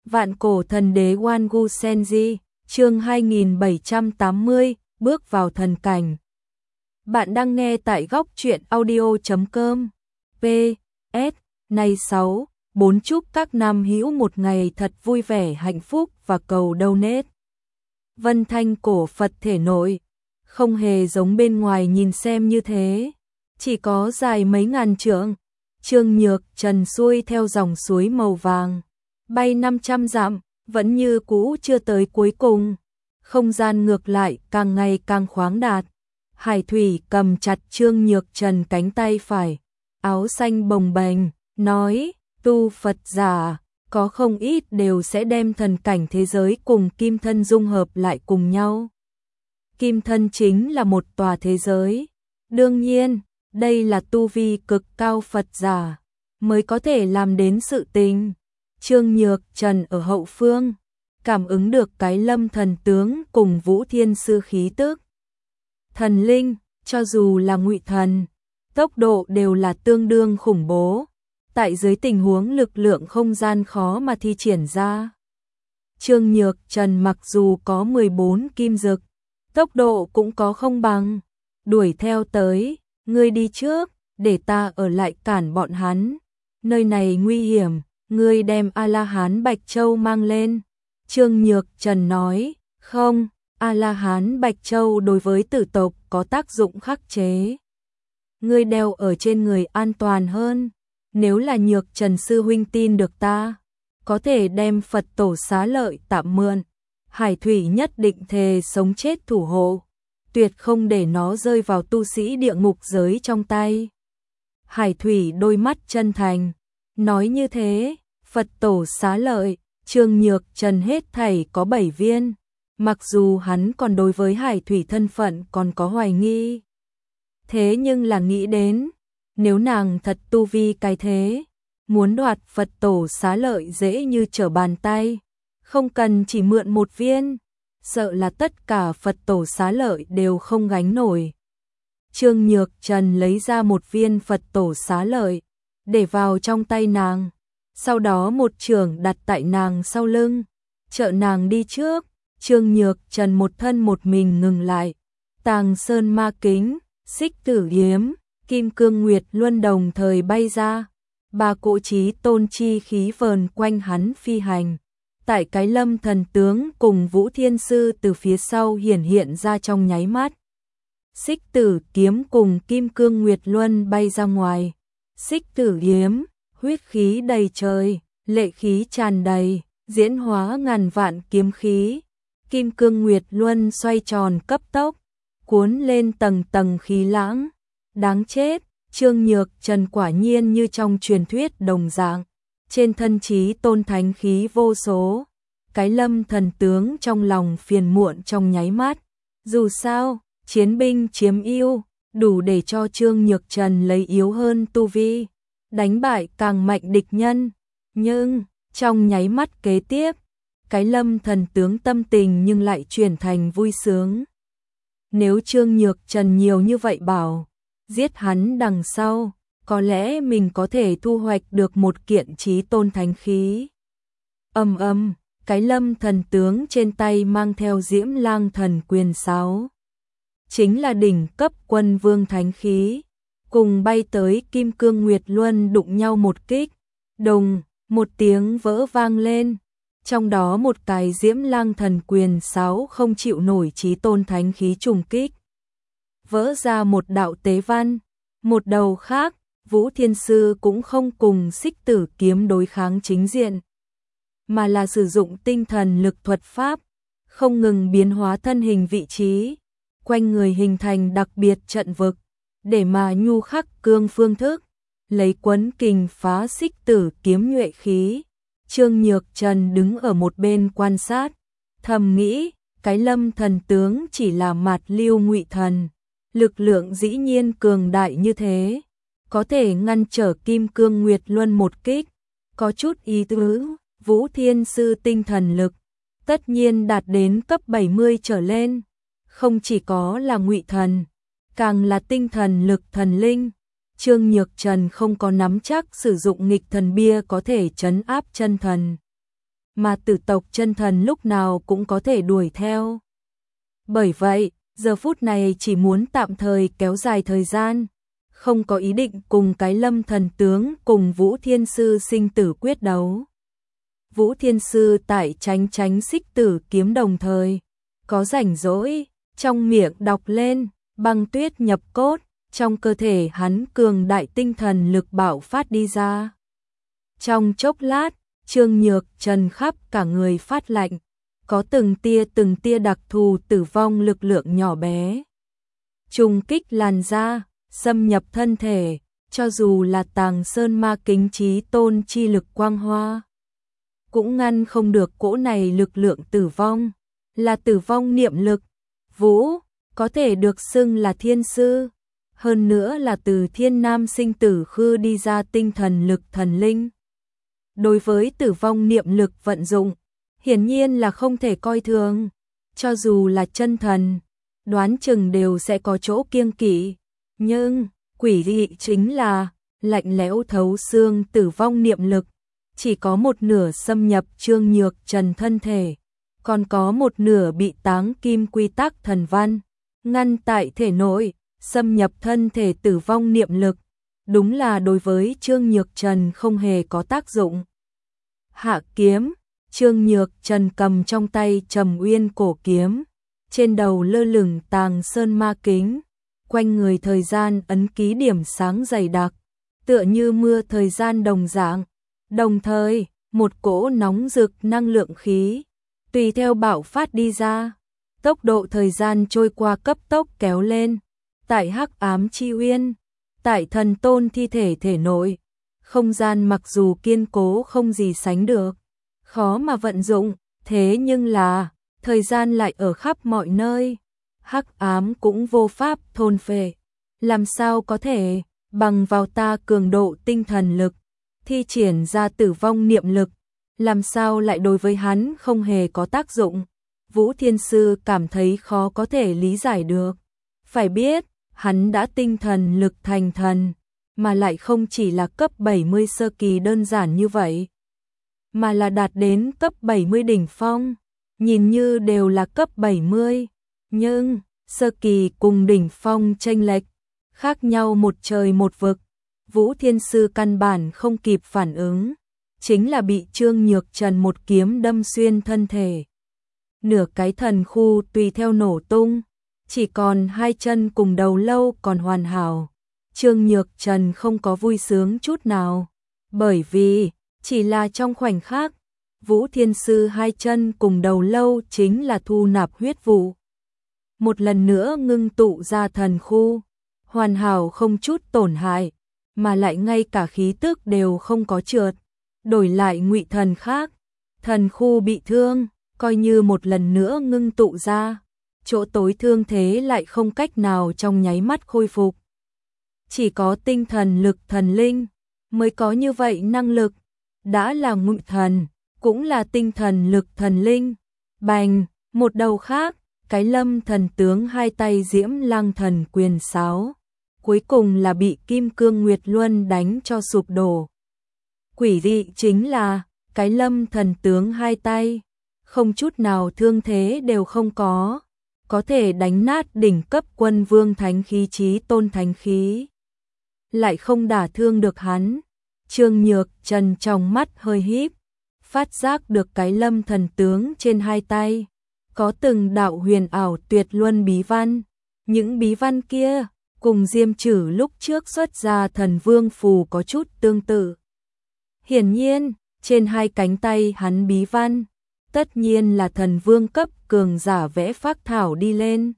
Vạn cổ thần đế Wangu Senji, chương 2780, bước vào thần cảnh. Bạn đang nghe tại góc truyện audio.com. PS, nay 4 chúc các nam hữu một ngày thật vui vẻ hạnh phúc và cầu donate. Vân thanh cổ Phật thể nội, không hề giống bên ngoài nhìn xem như thế, chỉ có dài mấy ngàn trượng. Trương Nhược Trần xuôi theo dòng suối màu vàng, bay 500 dặm, vẫn như cũ chưa tới cuối cùng. Không gian ngược lại càng ngày càng khoáng đạt. Hải Thủy cầm chặt Trương Nhược Trần cánh tay phải, áo xanh bồng bềnh, nói, tu Phật giả, có không ít đều sẽ đem thần cảnh thế giới cùng kim thân dung hợp lại cùng nhau. Kim thân chính là một tòa thế giới. Đương nhiên, đây là tu vi cực cao Phật giả mới có thể làm đến sự tình. Trương Nhược Trần ở hậu phương, cảm ứng được cái lâm thần tướng cùng Vũ Thiên Sư khí tức. Thần linh, cho dù là ngụy thần, tốc độ đều là tương đương khủng bố. Tại dưới tình huống lực lượng không gian khó mà thi triển ra. Trương Nhược Trần mặc dù có 14 kim dực, tốc độ cũng có không bằng. Đuổi theo tới, ngươi đi trước, để ta ở lại cản bọn hắn. Nơi này nguy hiểm, ngươi đem A-la-hán Bạch Châu mang lên. Trương Nhược Trần nói, không, A-la-hán Bạch Châu đối với tử tộc có tác dụng khắc chế. Ngươi đeo ở trên người an toàn hơn. Nếu là Nhược Trần sư huynh tin được ta, có thể đem Phật tổ xá lợi tạm mượn. Hải Thủy nhất định thề sống chết thủ hộ, tuyệt không để nó rơi vào tu sĩ địa ngục giới trong tay. Hải Thủy đôi mắt chân thành, nói như thế, Phật tổ xá lợi, Trương Nhược Trần hết thảy có 7 viên, mặc dù hắn còn đối với Hải Thủy thân phận còn có hoài nghi. Thế nhưng là nghĩ đến, nếu nàng thật tu vi cái thế, muốn đoạt Phật tổ xá lợi dễ như trở bàn tay, không cần chỉ mượn một viên, sợ là tất cả Phật tổ xá lợi đều không gánh nổi. Trương Nhược Trần lấy ra một viên Phật tổ xá lợi, để vào trong tay nàng, sau đó một chưởng đặt tại nàng sau lưng, trợ nàng đi trước. Trương Nhược Trần một thân một mình ngừng lại, Tàng Sơn Ma Kính, Xích Tử Yếm, Kim Cương Nguyệt Luân đồng thời bay ra, ba cỗ chí tôn chi khí vờn quanh hắn phi hành. Tại cái lâm thần tướng cùng Vũ Thiên Sư từ phía sau hiện ra trong nháy mắt. Xích Tử Kiếm cùng Kim Cương Nguyệt Luân bay ra ngoài. Xích Tử Yếm, huyết khí đầy trời, lệ khí tràn đầy, diễn hóa ngàn vạn kiếm khí. Kim Cương Nguyệt Luân xoay tròn cấp tốc, cuốn lên tầng tầng khí lãng. Đáng chết, Trương Nhược Trần quả nhiên như trong truyền thuyết đồng dạng, trên thân chí tôn thánh khí vô số. Cái lâm thần tướng trong lòng phiền muộn trong nháy mắt, dù sao, chiến binh chiếm ưu, đủ để cho Trương Nhược Trần lấy yếu hơn tu vi, đánh bại càng mạnh địch nhân. Nhưng, trong nháy mắt kế tiếp, cái lâm thần tướng tâm tình nhưng lại chuyển thành vui sướng. Nếu Trương Nhược Trần nhiều như vậy bảo, giết hắn đằng sau, có lẽ mình có thể thu hoạch được một kiện chí tôn thánh khí. Cái lâm thần tướng trên tay mang theo Diễm Lang Thần Quyền 6. Chính là đỉnh cấp quân vương thánh khí, cùng bay tới Kim Cương Nguyệt Luân đụng nhau một kích, đùng, một tiếng vỡ vang lên. Trong đó một cái Diễm Lang Thần Quyền 6 không chịu nổi chí tôn thánh khí trùng kích, vỡ ra một đạo tế văn. Một đầu khác, Vũ Thiên Sư cũng không cùng Xích Tử Kiếm đối kháng chính diện, mà là sử dụng tinh thần lực thuật pháp, không ngừng biến hóa thân hình vị trí, quanh người hình thành đặc biệt trận vực, để mà nhu khắc cương phương thức, lấy quấn kình phá Xích Tử Kiếm nhuệ khí. Trương Nhược Trần đứng ở một bên quan sát, thầm nghĩ, cái lâm thần tướng chỉ là mạt lưu ngụy thần, lực lượng dĩ nhiên cường đại như thế, có thể ngăn trở Kim Cương Nguyệt Luân một kích, có chút ý tứ. Vũ Thiên Sư tinh thần lực tất nhiên đạt đến cấp 70 trở lên, không chỉ có là ngụy thần, càng là tinh thần lực thần linh. Trương Nhược Trần không có nắm chắc sử dụng nghịch thần bia có thể trấn áp chân thần, mà tử tộc chân thần lúc nào cũng có thể đuổi theo. Bởi vậy, giờ phút này chỉ muốn tạm thời kéo dài thời gian, không có ý định cùng cái Lâm thần tướng cùng Vũ Thiên Sư sinh tử quyết đấu. Vũ Thiên Sư tại tránh xích tử kiếm đồng thời, có rảnh rỗi, trong miệng đọc lên, băng tuyết nhập cốt, trong cơ thể hắn cường đại tinh thần lực bạo phát đi ra. Trong chốc lát, Trương Nhược Trần khắp cả người phát lạnh, có từng tia đặc thù tử vong lực lượng nhỏ bé. Trùng kích làn da, xâm nhập thân thể, cho dù là Tàng Sơn Ma Kính Chí Tôn chi lực quang hoa, cũng ngăn không được cỗ này lực lượng tử vong, là tử vong niệm lực. Vũ, có thể được xưng là thiên sư, hơn nữa là từ thiên nam sinh tử khư đi ra tinh thần lực thần linh. Đối với tử vong niệm lực vận dụng, hiển nhiên là không thể coi thường, cho dù là chân thần, đoán chừng đều sẽ có chỗ kiêng kỵ, nhưng quỷ dị chính là lạnh lẽo thấu xương tử vong niệm lực, chỉ có một nửa xâm nhập Trương Nhược Trần thân thể, còn có một nửa bị táng kim quy tắc thần văn ngăn tại thể nội, xâm nhập thân thể tử vong niệm lực, đúng là đối với Trương Nhược Trần không hề có tác dụng. Hạ kiếm, Trương Nhược Trần cầm trong tay Trầm Uyên cổ kiếm, trên đầu lơ lửng Tàng Sơn Ma Kính, quanh người thời gian ấn ký điểm sáng dày đặc, tựa như mưa thời gian đồng dạng. Đồng thời, một cỗ nóng rực năng lượng khí tùy theo bạo phát đi ra, tốc độ thời gian trôi qua cấp tốc kéo lên. Tại Hắc Ám Chi Uyên, tại thần tôn thi thể thể nội, không gian mặc dù kiên cố không gì sánh được, khó mà vận dụng, thế nhưng là thời gian lại ở khắp mọi nơi, hắc ám cũng vô pháp thôn phệ, làm sao có thể bằng vào ta cường độ tinh thần lực thi triển ra tử vong niệm lực, làm sao lại đối với hắn không hề có tác dụng. Vũ Thiên Sư cảm thấy khó có thể lý giải được. Phải biết, hắn đã tinh thần lực thành thần, mà lại không chỉ là cấp 70 sơ kỳ đơn giản như vậy, mà là đạt đến cấp 70 đỉnh phong, nhìn như đều là cấp 70, nhưng sơ kỳ cùng đỉnh phong chênh lệch, khác nhau một trời một vực. Vũ Thiên Sư căn bản không kịp phản ứng, chính là bị Trương Nhược Trần một kiếm đâm xuyên thân thể. Nửa cái thần khu tùy theo nổ tung, chỉ còn hai chân cùng đầu lâu còn hoàn hảo. Trương Nhược Trần không có vui sướng chút nào, bởi vì chỉ là trong khoảnh khắc, Vũ Thiên Sư hai chân cùng đầu lâu chính là thu nạp huyết vụ. Một lần nữa ngưng tụ ra thần khu, hoàn hảo không chút tổn hại, mà lại ngay cả khí tức đều không có trượt. Đổi lại ngụy thần khác, thần khu bị thương, coi như một lần nữa ngưng tụ ra, chỗ tối thương thế lại không cách nào trong nháy mắt khôi phục. Chỉ có tinh thần lực thần linh mới có như vậy năng lực, đã là ngụy thần, cũng là tinh thần lực thần linh. Bành, một đầu khác, cái Lâm thần tướng hai tay Diễm Lăng thần quyền sáo, cuối cùng là bị Kim Cương Nguyệt Luân đánh cho sụp đổ. Quỷ dị chính là, cái Lâm thần tướng hai tay, không chút nào thương thế đều không có thể đánh nát đỉnh cấp quân vương thánh khí Chí Tôn thánh khí, lại không đả thương được hắn. Trương Nhược Trần trong mắt hơi híp, phát giác được cái Lâm thần tướng trên hai tay có từng đạo huyền ảo tuyệt luân bí văn, những bí văn kia cùng Diêm Trử lúc trước xuất ra thần vương phù có chút tương tự. Hiển nhiên, trên hai cánh tay hắn bí văn, tất nhiên là thần vương cấp cường giả vẽ phác thảo đi lên.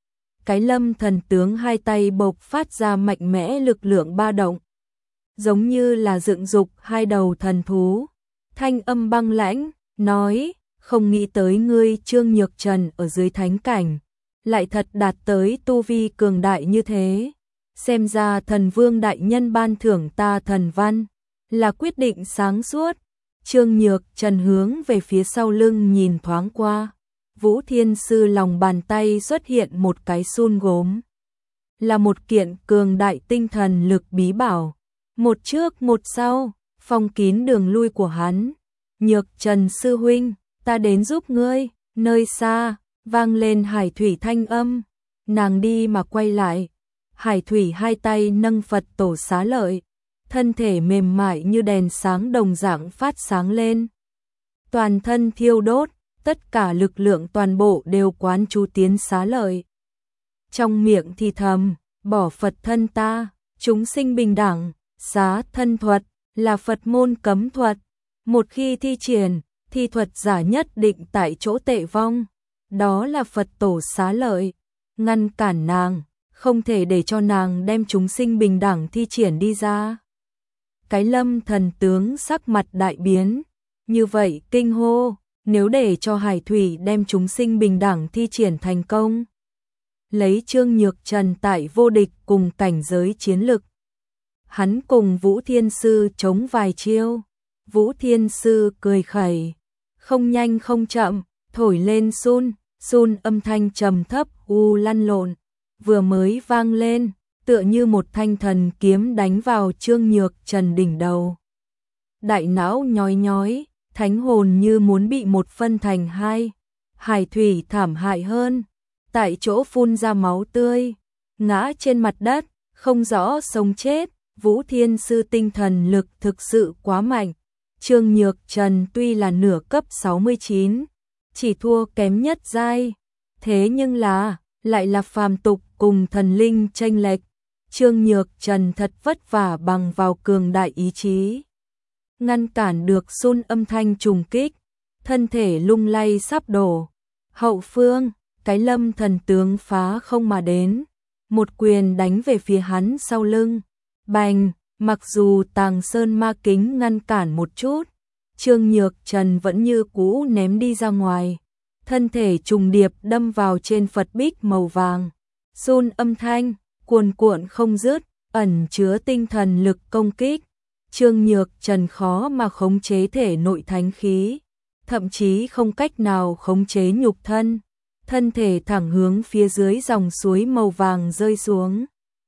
Cái Lâm thần tướng hai tay bộc phát ra mạnh mẽ lực lượng ba động, giống như là dựng dục hai đầu thần thú. Thanh âm băng lãnh, nói, không nghĩ tới ngươi Trương Nhược Trần ở dưới thánh cảnh, lại thật đạt tới tu vi cường đại như thế. Xem ra thần vương đại nhân ban thưởng ta thần văn, là quyết định sáng suốt. Trương Nhược Trần hướng về phía sau lưng nhìn thoáng qua, Vũ Thiên Sư lòng bàn tay xuất hiện một cái sun gốm, là một kiện cường đại tinh thần lực bí bảo, một trước một sau, phong kín đường lui của hắn. Nhược Trần sư huynh, ta đến giúp ngươi. Nơi xa, vang lên Hải Thủy thanh âm. Nàng đi mà quay lại. Hải Thủy hai tay nâng Phật tổ xá lợi, thân thể mềm mại như đèn sáng đồng dạng phát sáng lên. Toàn thân thiêu đốt, tất cả lực lượng toàn bộ đều quán chú tiến xá lợi. Trong miệng thì thầm, bỏ Phật thân ta, chúng sinh bình đẳng, xá thân thuật, là Phật môn cấm thuật. Một khi thi triển, thi thuật giả nhất định tại chỗ tệ vong. Đó là Phật tổ xá lợi, ngăn cản nàng, không thể để cho nàng đem chúng sinh bình đẳng thi triển đi ra. Cái Lâm thần tướng sắc mặt đại biến, như vậy kinh hô, nếu để cho Hải Thủy đem chúng sinh bình đẳng thi triển thành công, lấy Trương Nhược Trần tại vô địch cùng cảnh giới chiến lực, hắn cùng Vũ Thiên Sư chống vài chiêu. Vũ Thiên Sư cười khẩy, không nhanh không chậm, thổi lên sun âm thanh trầm thấp lăn lộn, vừa mới vang lên, tựa như một thanh thần kiếm đánh vào Trương Nhược Trần đỉnh đầu. Đại não nhói nhói, thánh hồn như muốn bị một phân thành hai. Hải Thủy thảm hại hơn, tại chỗ phun ra máu tươi, ngã trên mặt đất, không rõ sống chết. Vũ Thiên Sư tinh thần lực thực sự quá mạnh. Trương Nhược Trần tuy là nửa cấp 69, chỉ thua kém nhất giai, thế nhưng lại là phàm tục cùng thần linh chênh lệch. Trương Nhược Trần thật vất vả bằng vào cường đại ý chí, ngăn cản được sun âm thanh trùng kích, thân thể lung lay sắp đổ. Hậu phương, cái Lâm thần tướng phá không mà đến, một quyền đánh về phía hắn sau lưng. Bành, mặc dù Tàng Sơn ma kính ngăn cản một chút, Trương Nhược Trần vẫn như cũ ném đi ra ngoài, thân thể trùng điệp đâm vào trên Phật bích màu vàng. Sun âm thanh cuồn cuộn không dứt, ẩn chứa tinh thần lực công kích. Trương Nhược Trần khó mà khống chế thể nội thánh khí, thậm chí không cách nào khống chế nhục thân, thân thể thẳng hướng phía dưới dòng suối màu vàng rơi xuống.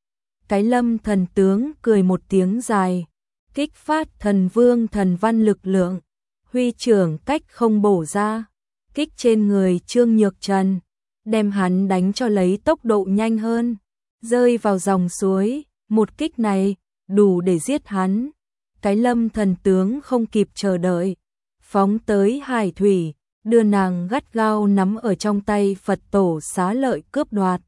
Cái Lâm thần tướng cười một tiếng dài, kích phát thần vương thần văn lực lượng, huy trưởng cách không bổ ra, kích trên người Trương Nhược Trần, đem hắn đánh cho lấy tốc độ nhanh hơn, rơi vào dòng suối. Một kích này đủ để giết hắn. Cái Lâm thần tướng không kịp chờ đợi, phóng tới Hải Thủy, đưa nàng gắt gao nắm ở trong tay Phật tổ xá lợi cướp đoạt.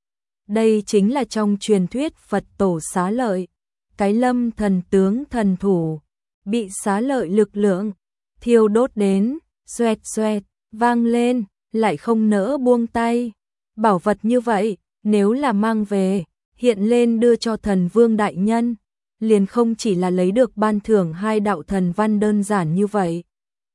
Đây chính là trong truyền thuyết Phật tổ xá lợi. Cái Lâm thần tướng thần thủ, bị xá lợi lực lượng thiêu đốt đến, xoẹt xoẹt, vang lên, lại không nỡ buông tay. Bảo vật như vậy, nếu là mang về, hiện lên đưa cho thần vương đại nhân, liền không chỉ là lấy được ban thưởng 2 đạo thần văn đơn giản như vậy.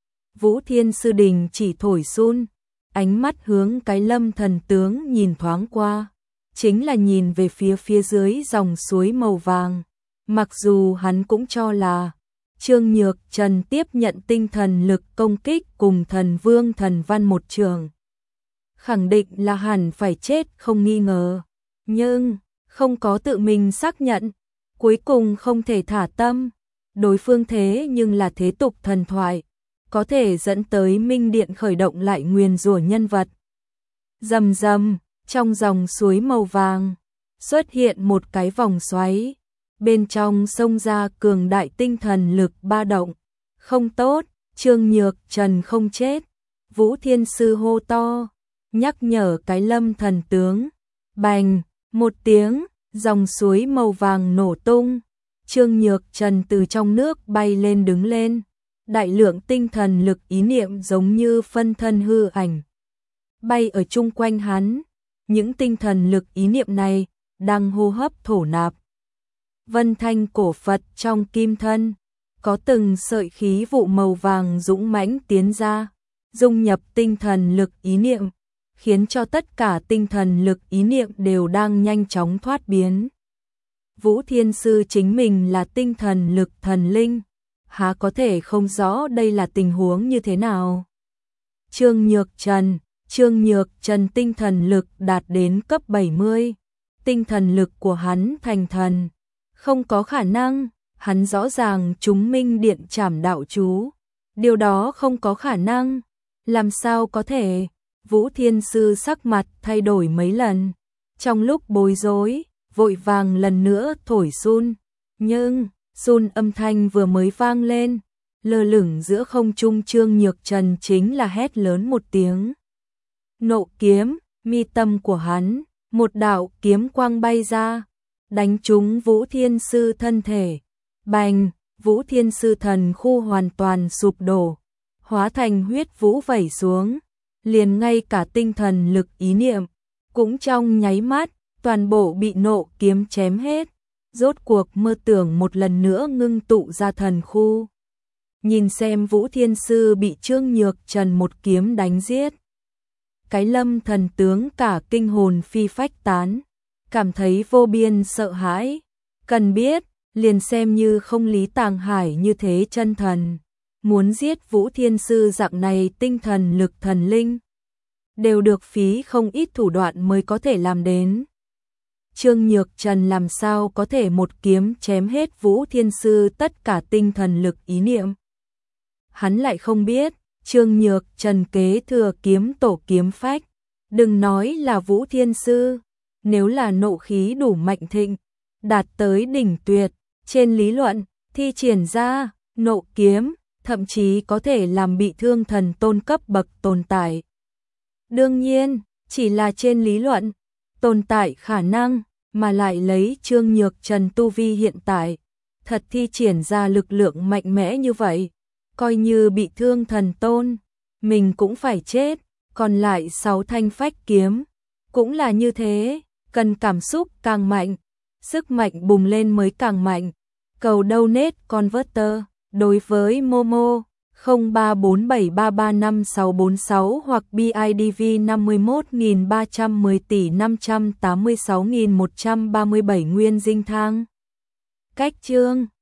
Vũ Thiên Sư Đình chỉ thổi sun, ánh mắt hướng cái Lâm thần tướng nhìn thoáng qua, chính là nhìn về phía dưới dòng suối màu vàng. Mặc dù hắn cũng cho là Trương Nhược Trần tiếp nhận tinh thần lực công kích cùng thần vương thần văn một trường, khẳng định là hẳn phải chết không nghi ngờ, nhưng không có tự mình xác nhận, cuối cùng không thể thả tâm. Đối phương thế nhưng là thế tục thần thoại, có thể dẫn tới Minh Điện khởi động lại nguyền rủa nhân vật. Rầm rầm, trong dòng suối màu vàng xuất hiện một cái vòng xoáy, bên trong xông ra cường đại tinh thần lực ba động. Không tốt, Trương Nhược Trần không chết. Vũ Thiên Sư hô to, nhắc nhở cái Lâm thần tướng. Bành, một tiếng, dòng suối màu vàng nổ tung. Trương Nhược Trần từ trong nước bay lên đứng lên. Đại lượng tinh thần lực ý niệm giống như phân thân hư ảnh, bay ở chung quanh hắn. Những tinh thần lực ý niệm này đang hô hấp thổ nạp vân thanh cổ Phật trong kim thân, có từng sợi khí vụ màu vàng dũng mãnh tiến ra, dung nhập tinh thần lực ý niệm, khiến cho tất cả tinh thần lực ý niệm đều đang nhanh chóng thoát biến. Vũ Thiên Sư chính mình là tinh thần lực thần linh, há có thể không rõ đây là tình huống như thế nào. Trương Nhược Trần tinh thần lực đạt đến cấp 70, tinh thần lực của hắn thành thần, không có khả năng, hắn rõ ràng chúng Minh Điện trảm đạo chú, Điều đó không có khả năng. Làm sao có thể? Vũ Thiên Sư sắc mặt thay đổi mấy lần. Trong lúc bối rối, vội vàng lần nữa thổi sun. Nhưng, sun âm thanh vừa mới vang lên, lơ lửng giữa không trung Trương Nhược Trần chính là hét lớn một tiếng. Nộ kiếm, mi tâm của hắn, một đạo kiếm quang bay ra, đánh trúng Vũ Thiên Sư thân thể. Bành, Vũ Thiên Sư thần khu hoàn toàn sụp đổ, hóa thành huyết vũ vẩy xuống, liền ngay cả tinh thần lực ý niệm, cũng trong nháy mắt, toàn bộ bị nộ kiếm chém hết, rốt cuộc mơ tưởng một lần nữa ngưng tụ ra thần khu. Nhìn xem Vũ Thiên Sư bị Trương Nhược Trần một kiếm đánh giết. Cái Lâm thần tướng cả kinh hồn phi phách tán, cảm thấy vô biên sợ hãi. Cần biết, liền xem như không Lý Tàng Hải như thế chân thần, muốn giết Vũ Thiên Sư dạng này tinh thần lực thần linh, đều được phí không ít thủ đoạn mới có thể làm đến. Trương Nhược Trần làm sao có thể một kiếm chém hết Vũ Thiên Sư tất cả tinh thần lực ý niệm. Hắn lại không biết, Trương Nhược Trần kế thừa kiếm tổ kiếm phách, đừng nói là Vũ Thiên Sư, nếu là nộ khí đủ mạnh thịnh, đạt tới đỉnh tuyệt, trên lý luận, thi triển ra, nộ kiếm, thậm chí có thể làm bị thương thần tôn cấp bậc tồn tại. Đương nhiên, chỉ là trên lý luận, tồn tại khả năng, mà lại lấy Trương Nhược Trần tu vi hiện tại, thật thi triển ra lực lượng mạnh mẽ như vậy, coi như bị thương thần tôn, mình cũng phải chết, còn lại 6 thanh phách kiếm, cũng là như thế, cần cảm xúc càng mạnh, sức mạnh bùng lên mới càng mạnh. Cầu donate converter, đối với Momo, 0347335646 hoặc BIDV 51.310 tỷ 586.137 nguyên dinh thang. Cách chương